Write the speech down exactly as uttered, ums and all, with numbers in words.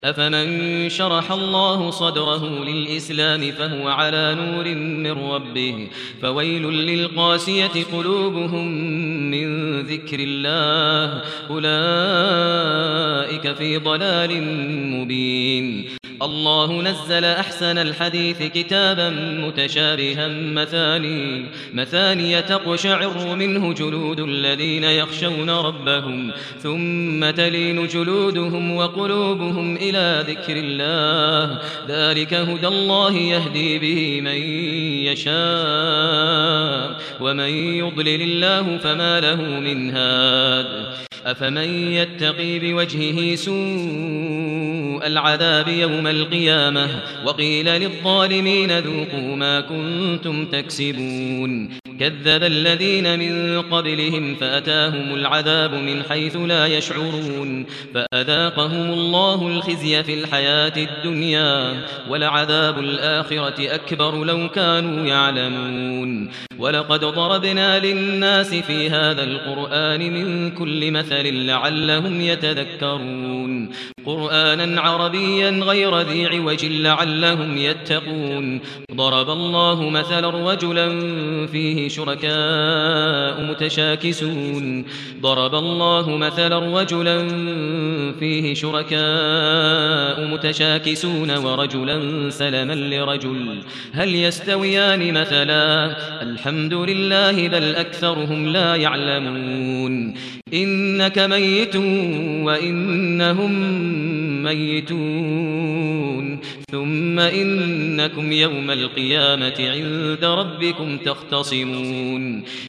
أفمن شرح الله صدره للإسلام فهو على نور من ربه فويل للقاسية قلوبهم من ذكر الله أولئك في ضلال مبين. الله نزل أحسن الحديث كتابا متشابها مثاني مثاني تقشعر منه جلود الذين يخشون ربهم ثم تلين جلودهم وقلوبهم إلى ذكر الله ذلك هدى الله يهدي به من يشاء ومن يضلل الله فما له من هاد. أفمن يتقي بوجهه سوء العذاب يوم القيامة وقيل للظالمين ذوقوا ما كنتم تكسبون. كذب الذين من قبلهم فأتاهم العذاب من حيث لا يشعرون فأذاقهم الله الخزي في الحياة الدنيا ولعذاب الآخرة أكبر لو كانوا يعلمون. ولقد ضربنا للناس في هذا القرآن من كل مثل لعلهم يتذكرون قرآنا عربيا غير ذي عوج لعلهم يتقون. ضرب الله مثلا رجلا فيه شركاء متشاكسون ضرب الله مثلا رجلا فيه شركاء متشاكسون ورجلا سلما لرجل هل يستويان مثلا الحمد لله بل أكثرهم لا يعلمون. إنك ميت وإنهم ميتون ثم إنكم يوم القيامة عند ربكم تختصمون.